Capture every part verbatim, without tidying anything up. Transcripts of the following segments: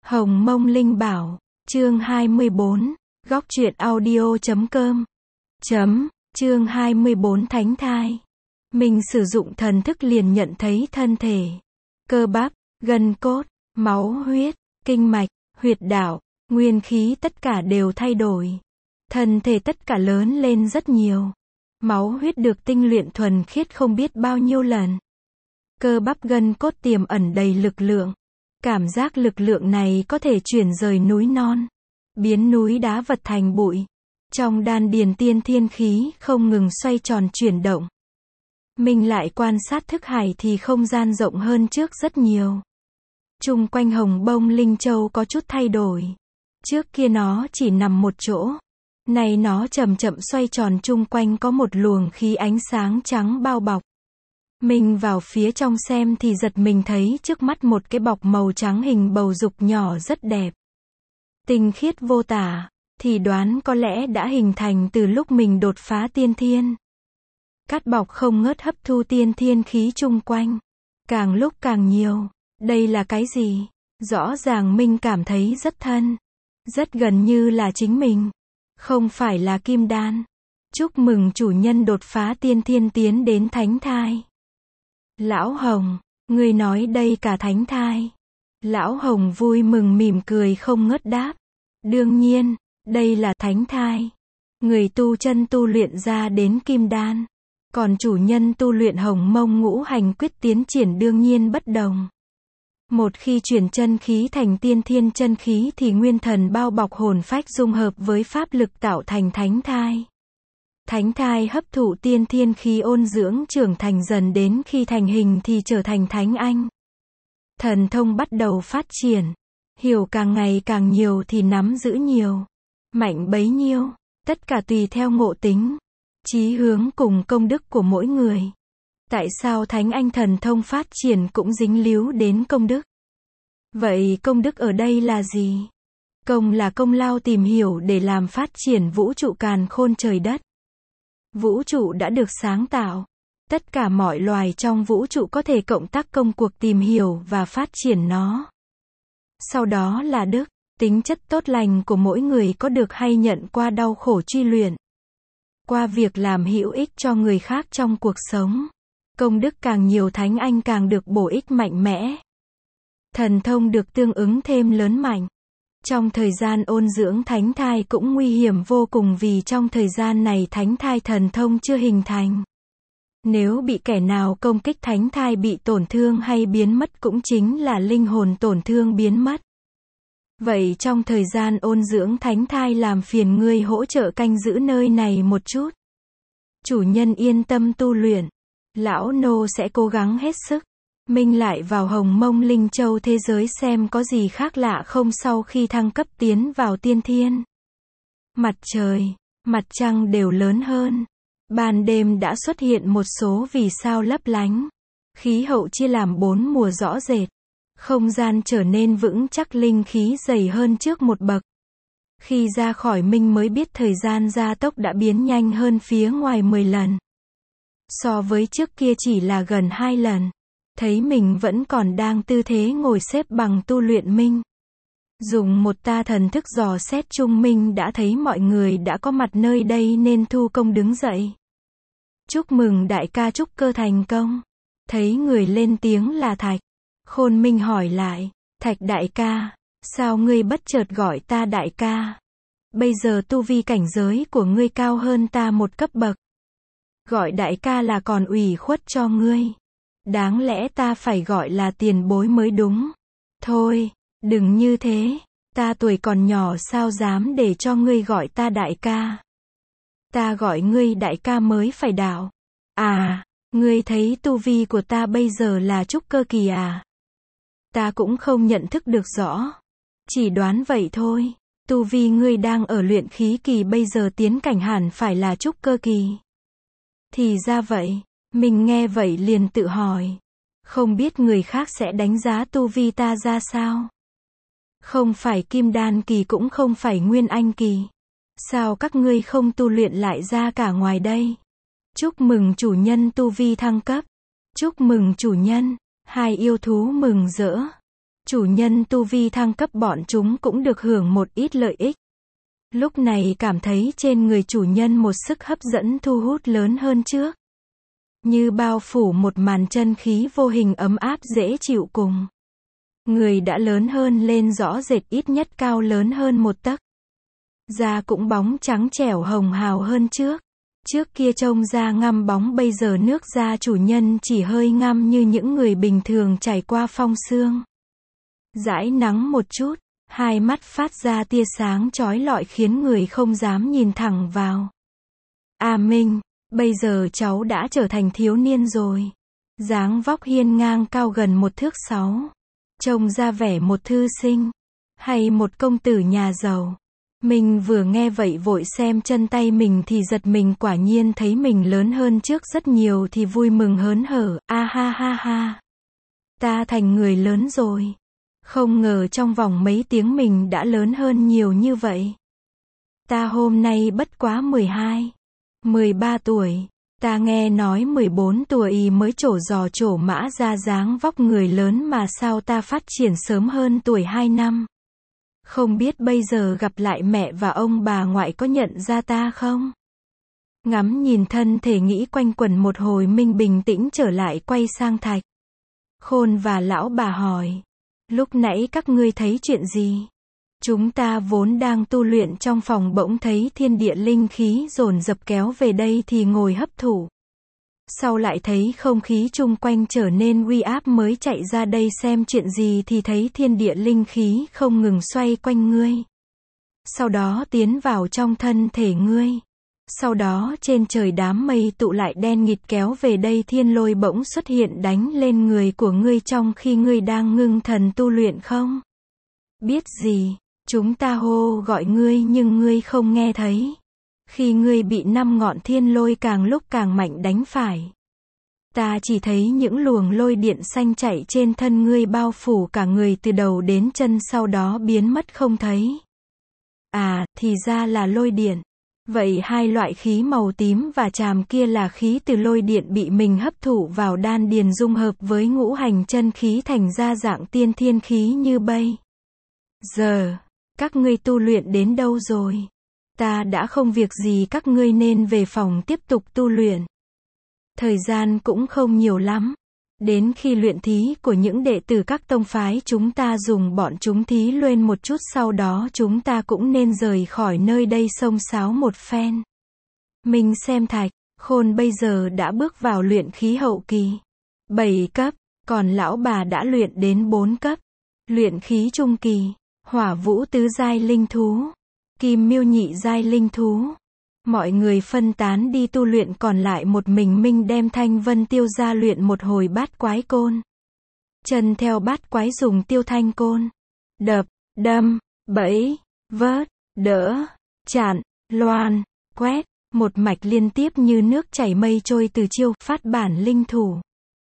Hồng Mông Linh Bảo, chương hai mươi bốn, góc truyện audio chấm com. Chấm, chương hai mươi bốn Thánh thai. Mình sử dụng thần thức liền nhận thấy thân thể, cơ bắp, gân cốt, máu huyết, kinh mạch, huyệt đạo, nguyên khí tất cả đều thay đổi. Thân thể tất cả lớn lên rất nhiều. Máu huyết được tinh luyện thuần khiết không biết bao nhiêu lần. Cơ bắp gân cốt tiềm ẩn đầy lực lượng. Cảm giác lực lượng này có thể chuyển rời núi non, biến núi đá vật thành bụi. Trong đan điền tiên thiên khí không ngừng xoay tròn chuyển động. Mình lại quan sát thức hải thì không gian rộng hơn trước rất nhiều. Chung quanh Hồng Mông Linh Châu có chút thay đổi. Trước kia nó chỉ nằm một chỗ. Nay nó chậm chậm xoay tròn, chung quanh có một luồng khí ánh sáng trắng bao bọc. Mình vào phía trong xem thì giật mình thấy trước mắt một cái bọc màu trắng hình bầu dục nhỏ rất đẹp. Tinh khiết vô tả, thì đoán có lẽ đã hình thành từ lúc mình đột phá tiên thiên. Cát bọc không ngớt hấp thu tiên thiên khí chung quanh. Càng lúc càng nhiều. Đây là cái gì? Rõ ràng mình cảm thấy rất thân. Rất gần như là chính mình. Không phải là kim đan. Chúc mừng chủ nhân đột phá tiên thiên tiến đến thánh thai. Lão Hồng, ngươi nói đây cả thánh thai. Lão Hồng vui mừng mỉm cười không ngớt đáp. Đương nhiên, đây là thánh thai. Người tu chân tu luyện ra đến kim đan. Còn chủ nhân tu luyện Hồng Mông ngũ hành quyết tiến triển đương nhiên bất đồng. Một khi chuyển chân khí thành tiên thiên chân khí thì nguyên thần bao bọc hồn phách dung hợp với pháp lực tạo thành thánh thai. Thánh thai hấp thụ tiên thiên khí ôn dưỡng trưởng thành dần đến khi thành hình thì trở thành thánh anh. Thần thông bắt đầu phát triển. Hiểu càng ngày càng nhiều thì nắm giữ nhiều. Mạnh bấy nhiêu. Tất cả tùy theo ngộ tính, chí hướng cùng công đức của mỗi người. Tại sao thánh anh thần thông phát triển cũng dính líu đến công đức? Vậy công đức ở đây là gì? Công là công lao tìm hiểu để làm phát triển vũ trụ càn khôn trời đất. Vũ trụ đã được sáng tạo. Tất cả mọi loài trong vũ trụ có thể cộng tác công cuộc tìm hiểu và phát triển nó. Sau đó là đức, tính chất tốt lành của mỗi người có được hay nhận qua đau khổ truy luyện. Qua việc làm hữu ích cho người khác trong cuộc sống. Công đức càng nhiều thánh anh càng được bổ ích mạnh mẽ. Thần thông được tương ứng thêm lớn mạnh. Trong thời gian ôn dưỡng thánh thai cũng nguy hiểm vô cùng vì trong thời gian này thánh thai thần thông chưa hình thành. Nếu bị kẻ nào công kích thánh thai bị tổn thương hay biến mất cũng chính là linh hồn tổn thương biến mất. Vậy trong thời gian ôn dưỡng thánh thai làm phiền ngươi hỗ trợ canh giữ nơi này một chút. Chủ nhân yên tâm tu luyện. Lão nô sẽ cố gắng hết sức. Minh lại vào Hồng Mông Linh Châu thế giới xem có gì khác lạ không sau khi thăng cấp tiến vào tiên thiên. Mặt trời, mặt trăng đều lớn hơn. Ban đêm đã xuất hiện một số vì sao lấp lánh. Khí hậu chia làm bốn mùa rõ rệt. Không gian trở nên vững chắc, linh khí dày hơn trước một bậc. Khi ra khỏi Minh mới biết thời gian gia tốc đã biến nhanh hơn phía ngoài mười lần. So với trước kia chỉ là gần hai lần. Thấy mình vẫn còn đang tư thế ngồi xếp bằng tu luyện Minh. Dùng một ta thần thức dò xét chung Minh đã thấy mọi người đã có mặt nơi đây nên thu công đứng dậy. Chúc mừng đại ca trúc cơ thành công. Thấy người lên tiếng là Thạch. Khôn Minh hỏi lại, Thạch đại ca, sao ngươi bất chợt gọi ta đại ca? Bây giờ tu vi cảnh giới của ngươi cao hơn ta một cấp bậc. Gọi đại ca là còn ủy khuất cho ngươi. Đáng lẽ ta phải gọi là tiền bối mới đúng. Thôi, đừng như thế, ta tuổi còn nhỏ sao dám để cho ngươi gọi ta đại ca. Ta gọi ngươi đại ca mới phải đạo. À, ngươi thấy tu vi của ta bây giờ là trúc cơ kỳ à? Ta cũng không nhận thức được rõ. Chỉ đoán vậy thôi. Tu vi ngươi đang ở luyện khí kỳ bây giờ tiến cảnh hẳn phải là trúc cơ kỳ. Thì ra vậy. Mình nghe vậy liền tự hỏi. Không biết người khác sẽ đánh giá tu vi ta ra sao? Không phải kim đan kỳ cũng không phải nguyên anh kỳ. Sao các ngươi không tu luyện lại ra cả ngoài đây? Chúc mừng chủ nhân tu vi thăng cấp. Chúc mừng chủ nhân. Hai yêu thú mừng rỡ. Chủ nhân tu vi thăng cấp bọn chúng cũng được hưởng một ít lợi ích. Lúc này cảm thấy trên người chủ nhân một sức hấp dẫn thu hút lớn hơn trước. Như bao phủ một màn chân khí vô hình ấm áp dễ chịu cùng. Người đã lớn hơn lên rõ rệt, ít nhất cao lớn hơn một tấc. Da cũng bóng trắng trẻo hồng hào hơn trước. Trước kia trông da ngăm bóng, bây giờ nước da chủ nhân chỉ hơi ngăm như những người bình thường trải qua phong sương. Dãi nắng một chút, hai mắt phát ra tia sáng chói lọi khiến người không dám nhìn thẳng vào. A Minh, bây giờ cháu đã trở thành thiếu niên rồi. Dáng vóc hiên ngang cao gần một thước sáu. Trông ra vẻ một thư sinh, hay một công tử nhà giàu. Mình vừa nghe vậy vội xem chân tay mình thì giật mình, quả nhiên thấy mình lớn hơn trước rất nhiều thì vui mừng hớn hở, a ha ha ha. Ta thành người lớn rồi. Không ngờ trong vòng mấy tiếng mình đã lớn hơn nhiều như vậy. Ta hôm nay bất quá mười hai, mười ba tuổi. Ta nghe nói mười bốn tuổi mới trổ giò trổ mã ra dáng vóc người lớn mà sao ta phát triển sớm hơn tuổi hai năm. Không biết bây giờ gặp lại mẹ và ông bà ngoại có nhận ra ta không? Ngắm nhìn thân thể nghĩ quanh quẩn một hồi, mình bình tĩnh trở lại quay sang Thạch Khôn và lão bà hỏi. Lúc nãy các ngươi thấy chuyện gì? Chúng ta vốn đang tu luyện trong phòng bỗng thấy thiên địa linh khí dồn dập kéo về đây thì ngồi hấp thụ. Sau lại thấy không khí chung quanh trở nên uy áp mới chạy ra đây xem chuyện gì thì thấy thiên địa linh khí không ngừng xoay quanh ngươi. Sau đó tiến vào trong thân thể ngươi. Sau đó trên trời đám mây tụ lại đen nghịt kéo về đây, thiên lôi bỗng xuất hiện đánh lên người của ngươi trong khi ngươi đang ngưng thần tu luyện không? Biết gì? Chúng ta hô gọi ngươi nhưng ngươi không nghe thấy. Khi ngươi bị năm ngọn thiên lôi càng lúc càng mạnh đánh phải. Ta chỉ thấy những luồng lôi điện xanh chạy trên thân ngươi bao phủ cả người từ đầu đến chân, sau đó biến mất không thấy. À, thì ra là lôi điện. Vậy hai loại khí màu tím và tràm kia là khí từ lôi điện bị mình hấp thụ vào đan điền dung hợp với ngũ hành chân khí thành ra dạng tiên thiên khí như bây giờ. Các ngươi tu luyện đến đâu rồi? Ta đã không việc gì, các ngươi nên về phòng tiếp tục tu luyện. Thời gian cũng không nhiều lắm. Đến khi luyện thí của những đệ tử các tông phái chúng ta dùng bọn chúng thí luyện một chút, sau đó chúng ta cũng nên rời khỏi nơi đây xông xáo một phen. Mình xem Thạch Khôn bây giờ đã bước vào luyện khí hậu kỳ, bảy cấp, còn lão bà đã luyện đến bốn cấp. Luyện khí trung kỳ, Hỏa Vũ tứ giai linh thú, Kim Miêu nhị giai linh thú. Mọi người phân tán đi tu luyện, còn lại một mình Minh đem Thanh Vân Tiêu ra luyện một hồi bát quái côn. Chân theo bát quái dùng tiêu thanh côn. Đập, đâm, bẫy, vớt, đỡ, chặn, loan, quét. Một mạch liên tiếp như nước chảy mây trôi từ chiêu phát bản linh thủ.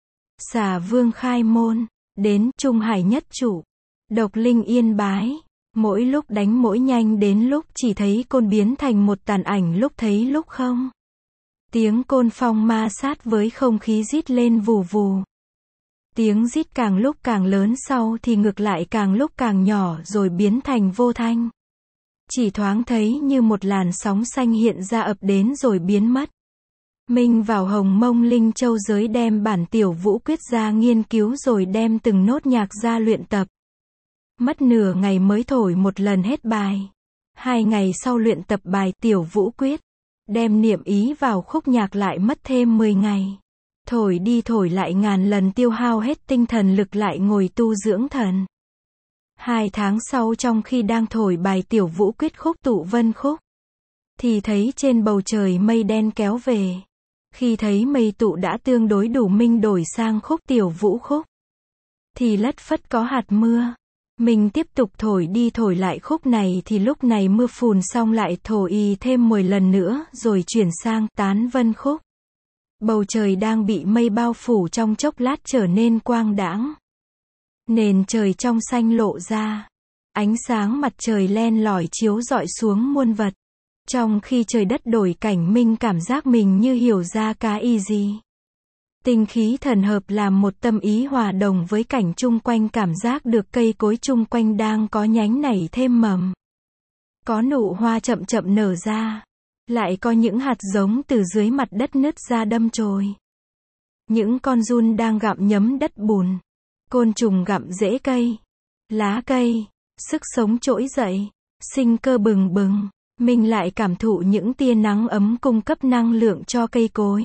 Xà Vương khai môn, đến Trung Hải nhất chủ. Độc linh yên bái. Mỗi lúc đánh mỗi nhanh, đến lúc chỉ thấy côn biến thành một tàn ảnh, lúc thấy lúc không. Tiếng côn phong ma sát với không khí rít lên vù vù. Tiếng rít càng lúc càng lớn, sau thì ngược lại càng lúc càng nhỏ rồi biến thành vô thanh. Chỉ thoáng thấy như một làn sóng xanh hiện ra ập đến rồi biến mất. Minh vào Hồng Mông Linh Châu giới đem bản tiểu vũ quyết ra nghiên cứu rồi đem từng nốt nhạc ra luyện tập. Mất nửa ngày mới thổi một lần hết bài. Hai ngày sau luyện tập bài tiểu vũ quyết. Đem niệm ý vào khúc nhạc lại mất thêm mười ngày. Thổi đi thổi lại ngàn lần, tiêu hao hết tinh thần lực lại ngồi tu dưỡng thần. Hai tháng sau, trong khi đang thổi bài tiểu vũ quyết khúc tụ vân khúc, thì thấy trên bầu trời mây đen kéo về. Khi thấy mây tụ đã tương đối đủ, Minh đổi sang khúc tiểu vũ khúc. Thì lất phất có hạt mưa. Mình tiếp tục thổi đi thổi lại khúc này thì lúc này mưa phùn xong lại thổi y thêm mười lần nữa rồi chuyển sang tán vân khúc. Bầu trời đang bị mây bao phủ trong chốc lát trở nên quang đãng. Nền trời trong xanh lộ ra. Ánh sáng mặt trời len lỏi chiếu rọi xuống muôn vật. Trong khi trời đất đổi cảnh, Minh cảm giác mình như hiểu ra cái ý gì. Tinh khí thần hợp làm một tâm ý hòa đồng với cảnh chung quanh, cảm giác được cây cối chung quanh đang có nhánh nảy thêm mầm. Có nụ hoa chậm chậm nở ra. Lại có những hạt giống từ dưới mặt đất nứt ra đâm chồi. Những con giun đang gặm nhấm đất bùn. Côn trùng gặm rễ cây, lá cây, sức sống trỗi dậy, sinh cơ bừng bừng. Mình lại cảm thụ những tia nắng ấm cung cấp năng lượng cho cây cối.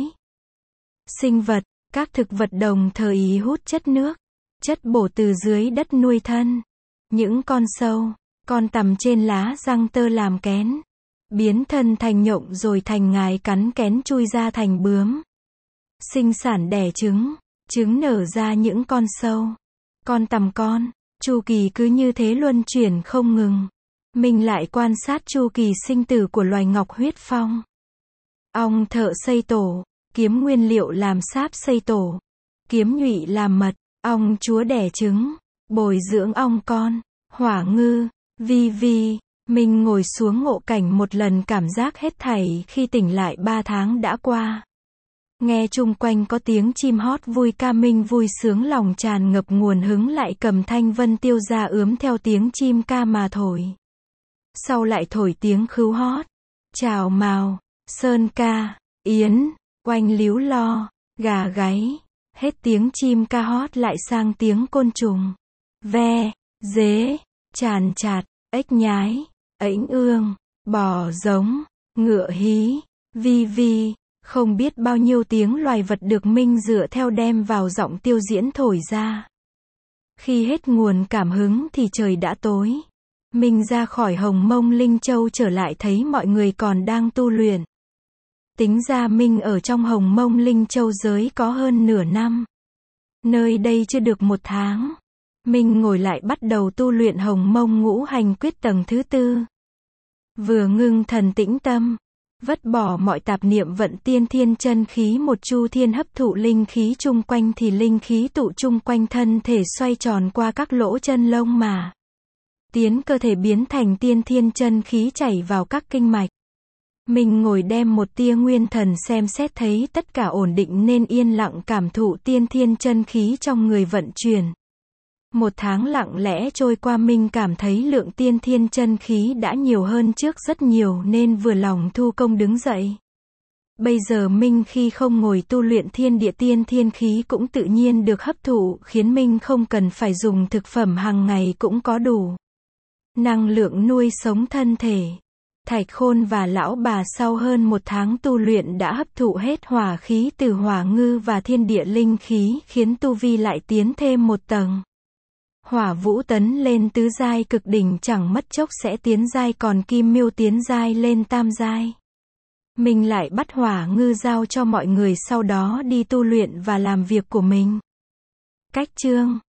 Sinh vật, các thực vật đồng thời hút chất nước, chất bổ từ dưới đất nuôi thân. Những con sâu, con tằm trên lá răng tơ làm kén, biến thân thành nhộng rồi thành ngài cắn kén chui ra thành bướm. Sinh sản đẻ trứng, trứng nở ra những con sâu, con tằm con, chu kỳ cứ như thế luân chuyển không ngừng. Mình lại quan sát chu kỳ sinh tử của loài ngọc huyết phong. Ong thợ xây tổ, kiếm nguyên liệu làm sáp xây tổ, kiếm nhụy làm mật, ong chúa đẻ trứng, bồi dưỡng ong con, hỏa ngư, vi vi. Mình ngồi xuống ngộ cảnh một lần, cảm giác hết thảy khi tỉnh lại ba tháng đã qua. Nghe chung quanh có tiếng chim hót vui ca, mình vui sướng lòng tràn ngập nguồn hứng, lại cầm thanh vân tiêu ra ướm theo tiếng chim ca mà thổi. Sau lại thổi tiếng khứu hót, chào mào, sơn ca, yến, oanh líu lo, gà gáy. Hết tiếng chim ca hót lại sang tiếng côn trùng, ve, dế, chàn chạt, ếch nhái, ếnh ương, bò giống, ngựa hí, vi vi. Không biết bao nhiêu tiếng loài vật được Minh dựa theo đem vào giọng tiêu diễn thổi ra. Khi hết nguồn cảm hứng thì trời đã tối. Minh ra khỏi Hồng Mông Linh Châu trở lại thấy mọi người còn đang tu luyện. Tính ra Minh ở trong Hồng Mông Linh Châu giới có hơn nửa năm. Nơi đây chưa được một tháng. Minh ngồi lại bắt đầu tu luyện Hồng Mông Ngũ Hành Quyết tầng thứ tư. Vừa ngưng thần tĩnh tâm, vứt bỏ mọi tạp niệm, vận tiên thiên chân khí một chu thiên, hấp thụ linh khí chung quanh thì linh khí tụ chung quanh thân thể xoay tròn qua các lỗ chân lông mà tiến cơ thể, biến thành tiên thiên chân khí chảy vào các kinh mạch. Mình ngồi đem một tia nguyên thần xem xét thấy tất cả ổn định nên yên lặng cảm thụ tiên thiên chân khí trong người vận chuyển. Một tháng lặng lẽ trôi qua, mình cảm thấy lượng tiên thiên chân khí đã nhiều hơn trước rất nhiều nên vừa lòng thu công đứng dậy. Bây giờ Minh khi không ngồi tu luyện, thiên địa tiên thiên khí cũng tự nhiên được hấp thụ, khiến Minh không cần phải dùng thực phẩm hàng ngày cũng có đủ năng lượng nuôi sống thân thể. Thạch Khôn và lão bà sau hơn một tháng tu luyện đã hấp thụ hết hỏa khí từ hỏa ngư và thiên địa linh khí, khiến tu vi lại tiến thêm một tầng. Hỏa Vũ tấn lên tứ giai cực đỉnh, chẳng mất chốc sẽ tiến giai, còn Kim Miêu tiến giai lên tam giai. Mình lại bắt hỏa ngư giao cho mọi người, sau đó đi tu luyện và làm việc của mình. Cách chương